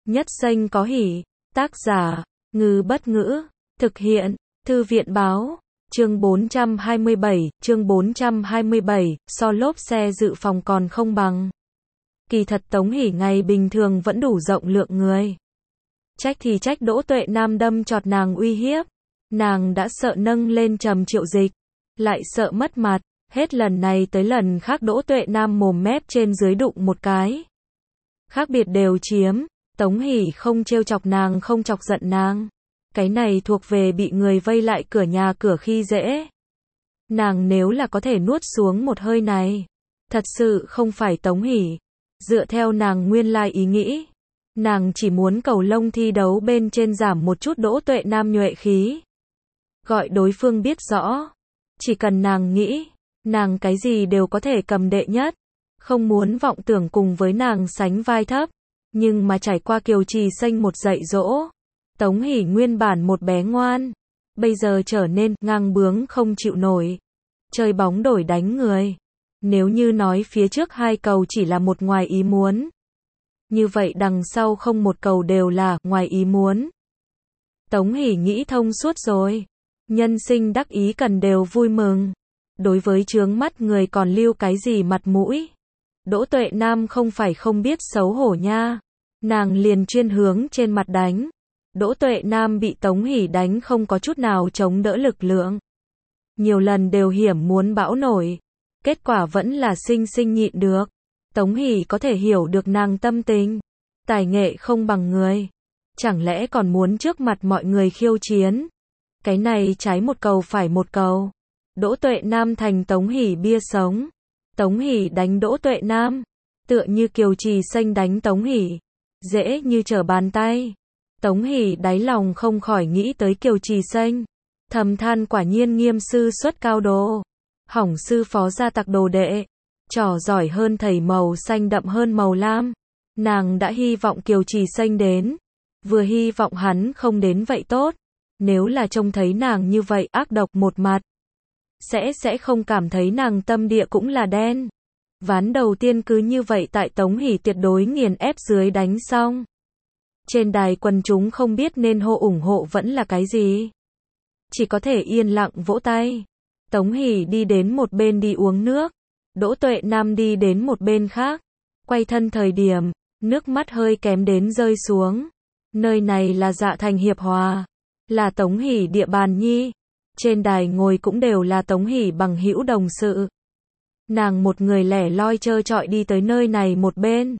Nhất xanh có hỉ. Tác giả, Ngư Bất Ngữ. Thực hiện, Thư viện Báo. Chương 427, so lốp xe dự phòng còn không bằng. Kỳ thật Tống Hỷ ngày bình thường vẫn đủ rộng lượng người. Trách thì trách Đỗ Tuệ Nam đâm chọt nàng uy hiếp. Nàng đã sợ nâng lên trầm Triệu Dịch, lại sợ mất mặt. Hết lần này tới lần khác Đỗ Tuệ Nam mồm mép trên dưới đụng một cái. Khác biệt đều chiếm. Tống Hỷ không trêu chọc nàng, không chọc giận nàng. Cái này thuộc về bị người vây lại cửa nhà cửa khi dễ. Nàng nếu là có thể nuốt xuống một hơi này, thật sự không phải Tống Hỷ. Dựa theo nàng nguyên lai ý nghĩ, nàng chỉ muốn cầu lông thi đấu bên trên giảm một chút Đỗ Tuệ Nam nhuệ khí. Gọi đối phương biết rõ, chỉ cần nàng nghĩ, nàng cái gì đều có thể cầm đệ nhất. Không muốn vọng tưởng cùng với nàng sánh vai thấp. Nhưng mà trải qua Kiều Trì Xanh một dạy dỗ, Tống Hỷ nguyên bản một bé ngoan, bây giờ trở nên ngang bướng không chịu nổi. Chơi bóng đổi đánh người. Nếu như nói phía trước hai cầu chỉ là một ngoài ý muốn, như vậy đằng sau không một cầu đều là ngoài ý muốn. Tống Hỷ nghĩ thông suốt rồi. Nhân sinh đắc ý cần đều vui mừng. Đối với chướng mắt người còn lưu cái gì mặt mũi. Đỗ Tuệ Nam không phải không biết xấu hổ nha. Nàng liền chuyên hướng trên mặt đánh. Đỗ Tuệ Nam bị Tống Hỷ đánh không có chút nào chống đỡ lực lượng. Nhiều lần đều hiểm muốn bão nổi. Kết quả vẫn là xinh xinh nhịn được. Tống Hỷ có thể hiểu được nàng tâm tình. Tài nghệ không bằng người. Chẳng lẽ còn muốn trước mặt mọi người khiêu chiến. Cái này trái một cầu phải một cầu. Đỗ Tuệ Nam thành Tống Hỷ bia sống. Tống Hỷ đánh Đỗ Tuệ Nam, tựa như Kiều Trì Xanh đánh Tống Hỷ, dễ như trở bàn tay. Tống Hỷ đáy lòng không khỏi nghĩ tới Kiều Trì Xanh, thầm than quả nhiên nghiêm sư xuất cao đồ, hỏng sư phó gia tặc đồ đệ, trò giỏi hơn thầy màu xanh đậm hơn màu lam. Nàng đã hy vọng Kiều Trì Xanh đến, vừa hy vọng hắn không đến vậy tốt. Nếu là trông thấy nàng như vậy ác độc một mặt, sẽ không cảm thấy nàng tâm địa cũng là đen. Ván đầu tiên cứ như vậy tại Tống Hỷ tuyệt đối nghiền ép dưới đánh xong. Trên đài quần chúng không biết nên hô ủng hộ vẫn là cái gì. Chỉ có thể yên lặng vỗ tay. Tống Hỷ đi đến một bên đi uống nước. Đỗ Tuệ Nam đi đến một bên khác. Quay thân thời điểm, nước mắt hơi kém đến rơi xuống. Nơi này là Dạ Thành Hiệp Hòa, là Tống Hỷ địa bàn nhi. Trên đài ngồi cũng đều là Tống Hỷ bằng hữu đồng sự. Nàng một người lẻ loi trơ trọi đi tới nơi này một bên.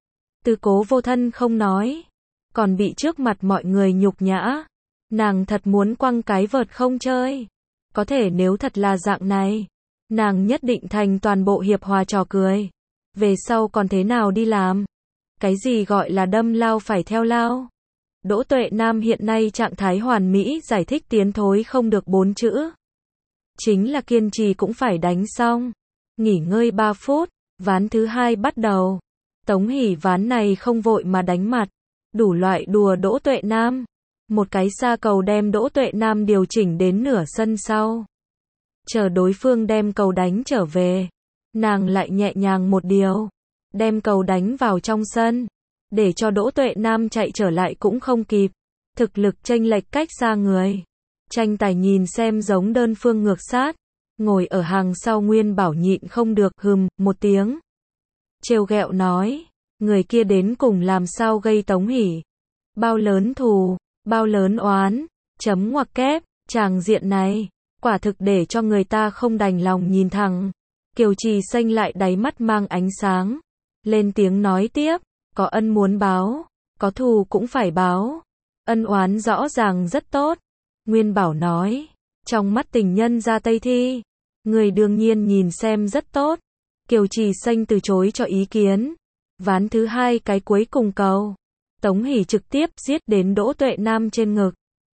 Tư cố vô thân không nói, còn bị trước mặt mọi người nhục nhã. Nàng thật muốn quăng cái vợt không chơi. Có thể nếu thật là dạng này, nàng nhất định thành toàn bộ Hiệp Hòa trò cười. Về sau còn thế nào đi làm? Cái gì gọi là đâm lao phải theo lao? Đỗ Tuệ Nam hiện nay trạng thái hoàn mỹ giải thích tiến thối không được 4 chữ. Chính là kiên trì cũng phải đánh xong. Nghỉ ngơi 3 phút, ván thứ 2 bắt đầu. Tống Hỷ ván này không vội mà đánh mặt. Đủ loại đùa Đỗ Tuệ Nam. Một cái xa cầu đem Đỗ Tuệ Nam điều chỉnh đến nửa sân sau. Chờ đối phương đem cầu đánh trở về. Nàng lại nhẹ nhàng một điều. Đem cầu đánh vào trong sân. Để cho Đỗ Tuệ Nam chạy trở lại cũng không kịp. Thực lực chênh lệch cách xa người. Tranh tài nhìn xem giống đơn phương ngược sát. Ngồi ở hàng sau Nguyên Bảo nhịn không được một tiếng. Trêu ghẹo nói. Người kia đến cùng làm sao gây Tống Hỷ. Bao lớn thù, bao lớn oán. Chấm ngoặc kép, tràng diện này. Quả thực để cho người ta không đành lòng nhìn thẳng. Kiều Trì Xanh lại đáy mắt mang ánh sáng. Lên tiếng nói tiếp. Có ân muốn báo, có thù cũng phải báo. Ân oán rõ ràng rất tốt. Nguyên Bảo nói, trong mắt tình nhân ra Tây Thi, người đương nhiên nhìn xem rất tốt. Kiều Trì Xanh từ chối cho ý kiến. Ván thứ 2 cái cuối cùng cầu. Tống Hỷ trực tiếp giết đến Đỗ Tuệ Nam trên ngực.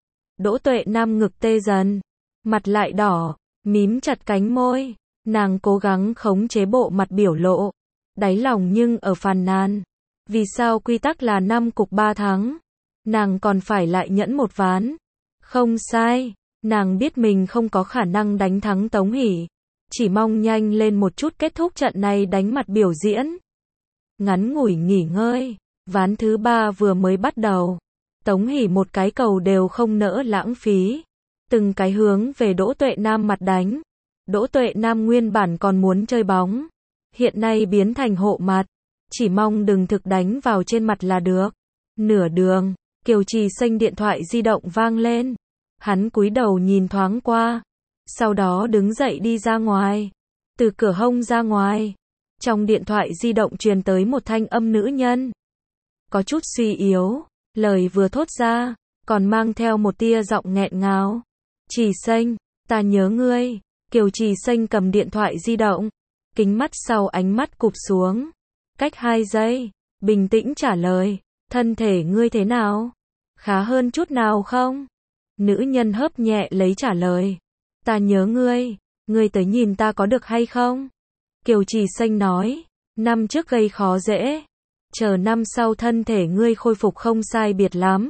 Đỗ Tuệ Nam ngực tê dần, mặt lại đỏ, mím chặt cánh môi. Nàng cố gắng khống chế bộ mặt biểu lộ, đáy lòng nhưng ở phàn nàn. Vì sao quy tắc là 5 cục 3 thắng? Nàng còn phải lại nhẫn một ván. Không sai, nàng biết mình không có khả năng đánh thắng Tống Hỷ. Chỉ mong nhanh lên một chút kết thúc trận này đánh mặt biểu diễn. Ngắn ngủi nghỉ ngơi, Ván thứ 3 vừa mới bắt đầu. Tống Hỷ một cái cầu đều không nỡ lãng phí. Từng cái hướng về Đỗ Tuệ Nam mặt đánh. Đỗ Tuệ Nam nguyên bản còn muốn chơi bóng. Hiện nay biến thành hộ mặt. Chỉ mong đừng thực đánh vào trên mặt là được. Nửa đường, Kiều Trì Xanh điện thoại di động vang lên. Hắn cúi đầu nhìn thoáng qua. Sau đó đứng dậy đi ra ngoài. Từ cửa hông ra ngoài. Trong điện thoại di động truyền tới một thanh âm nữ nhân. Có chút suy yếu. Lời vừa thốt ra, còn mang theo một tia giọng nghẹn ngào. Trì Xanh, ta nhớ ngươi. Kiều Trì Xanh cầm điện thoại di động. Kính mắt sau ánh mắt cụp xuống. Cách 2 giây, bình tĩnh trả lời. Thân thể ngươi thế nào? Khá hơn chút nào không? Nữ nhân hớp nhẹ lấy trả lời. Ta nhớ ngươi. Ngươi tới nhìn ta có được hay không? Kiều Trì Xanh nói. Năm trước gây khó dễ. Chờ năm sau thân thể ngươi khôi phục không sai biệt lắm.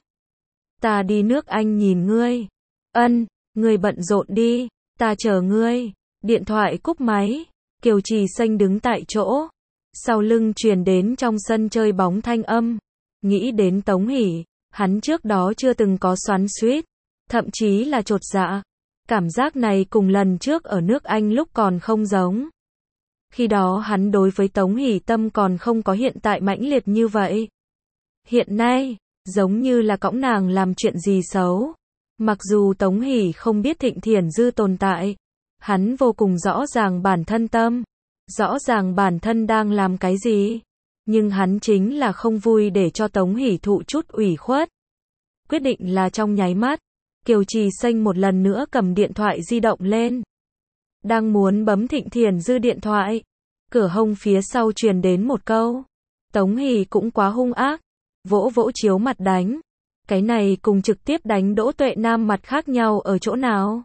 Ta đi nước Anh nhìn ngươi. Ân, ngươi bận rộn đi. Ta chờ ngươi. Điện thoại cúp máy. Kiều Trì Xanh đứng tại chỗ. Sau lưng truyền đến trong sân chơi bóng thanh âm. Nghĩ đến Tống Hỷ. Hắn trước đó chưa từng có xoắn xuýt. Thậm chí là chột dạ. Cảm giác này cùng lần trước ở nước Anh lúc còn không giống. Khi đó hắn đối với Tống Hỷ tâm còn không có hiện tại mãnh liệt như vậy. Hiện nay, giống như là cõng nàng làm chuyện gì xấu. Mặc dù Tống Hỷ không biết Thịnh Thiển Dư tồn tại, hắn vô cùng rõ ràng bản thân tâm, rõ ràng bản thân đang làm cái gì. Nhưng hắn chính là không vui để cho Tống Hỷ thụ chút ủy khuất. Quyết định là trong nháy mắt, Kiều Trì Xanh một lần nữa cầm điện thoại di động lên. Đang muốn bấm Thịnh Thiển Dư điện thoại. Cửa hông phía sau truyền đến một câu. Tống Hỷ cũng quá hung ác. Vỗ vỗ chiếu mặt đánh. Cái này cùng trực tiếp đánh Đỗ Tuệ Nam mặt khác nhau ở chỗ nào?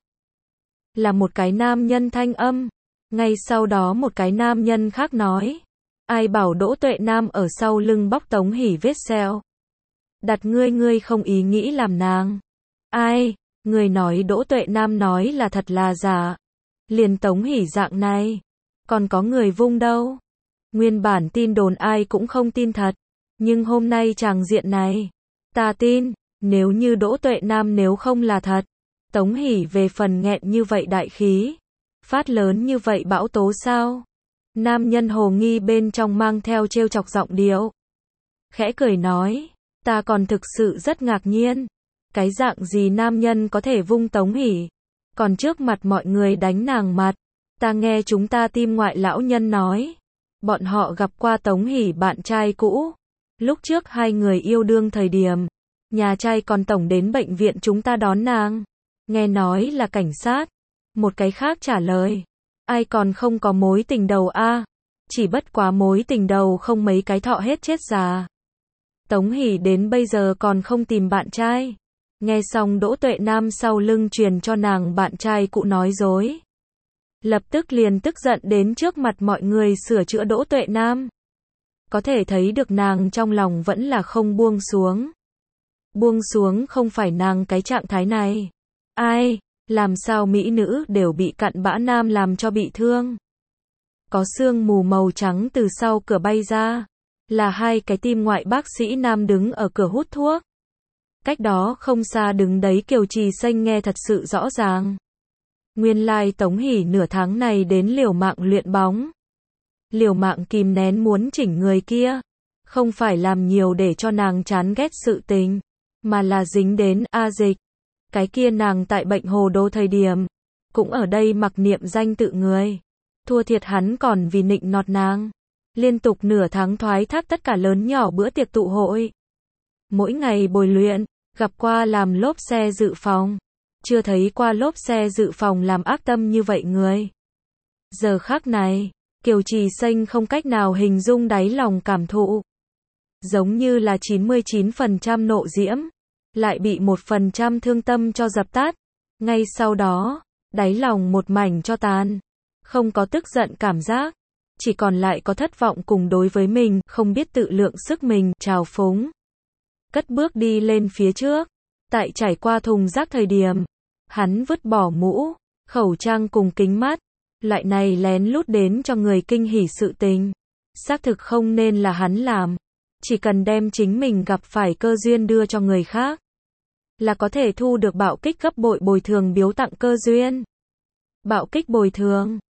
Là một cái nam nhân thanh âm. Ngay sau đó một cái nam nhân khác nói. Ai bảo Đỗ Tuệ Nam ở sau lưng bóc Tống Hỷ vết sẹo? Đặt ngươi không ý nghĩ làm nàng. Ai? Người nói Đỗ Tuệ Nam nói là thật là giả. Liền Tống Hỷ dạng này. Còn có người vung đâu. Nguyên bản tin đồn ai cũng không tin thật. Nhưng hôm nay tràng diện này. Ta tin. Nếu như Đỗ Tuệ Nam nếu không là thật. Tống Hỷ về phần nghẹn như vậy đại khí. Phát lớn như vậy bão tố sao? Nam nhân hồ nghi bên trong mang theo trêu chọc giọng điệu. Khẽ cười nói. Ta còn thực sự rất ngạc nhiên. Cái dạng gì nam nhân có thể vung Tống Hỷ. Còn trước mặt mọi người đánh nàng mặt. Ta nghe chúng ta team ngoại lão nhân nói. Bọn họ gặp qua Tống Hỷ bạn trai cũ. Lúc trước hai người yêu đương thời điểm. Nhà trai còn tổng đến bệnh viện chúng ta đón nàng. Nghe nói là cảnh sát. Một cái khác trả lời. Ai còn không có mối tình đầu a? Chỉ bất quá mối tình đầu không mấy cái thọ hết chết già. Tống Hỷ đến bây giờ còn không tìm bạn trai. Nghe xong Đỗ Tuệ Nam sau lưng truyền cho nàng bạn trai cũ nói dối. Lập tức liền tức giận đến trước mặt mọi người sửa chữa Đỗ Tuệ Nam. Có thể thấy được nàng trong lòng vẫn là không buông xuống. Buông xuống không phải nàng cái trạng thái này. Ai, làm sao mỹ nữ đều bị cặn bã nam làm cho bị thương. Có sương mù màu trắng từ sau cửa bay ra. Là hai cái tim ngoại bác sĩ nam đứng ở cửa hút thuốc. Cách đó không xa đứng đấy Kiều Trì Xanh nghe thật sự rõ ràng. Nguyên lai Tống Hỷ nửa tháng này đến liều mạng luyện bóng. Liều mạng kìm nén muốn chỉnh người kia. Không phải làm nhiều để cho nàng chán ghét sự tình. Mà là dính đến A Dịch. Cái kia nàng tại bệnh hồ đồ thời điểm. Cũng ở đây mặc niệm danh tự người. Thua thiệt hắn còn vì nịnh nọt nàng. Liên tục nửa tháng thoái thác tất cả lớn nhỏ bữa tiệc tụ hội. Mỗi ngày bồi luyện. Gặp qua làm lốp xe dự phòng. Chưa thấy qua lốp xe dự phòng làm ác tâm như vậy người. Giờ khắc này, Kiều Trì Xanh không cách nào hình dung đáy lòng cảm thụ. Giống như là 99% nộ diễm, lại bị 1% thương tâm cho dập tắt. Ngay sau đó, đáy lòng một mảnh cho tàn. Không có tức giận cảm giác, chỉ còn lại có thất vọng cùng đối với mình, không biết tự lượng sức mình, trào phúng. Cất bước đi lên phía trước. Tại trải qua thùng rác thời điểm, hắn vứt bỏ mũ, khẩu trang cùng kính mắt. Loại này lén lút đến cho người kinh hỉ sự tình. Xác thực không nên là hắn làm. Chỉ cần đem chính mình gặp phải cơ duyên đưa cho người khác, là có thể thu được bạo kích gấp bội bồi thường biếu tặng cơ duyên. Bạo kích bồi thường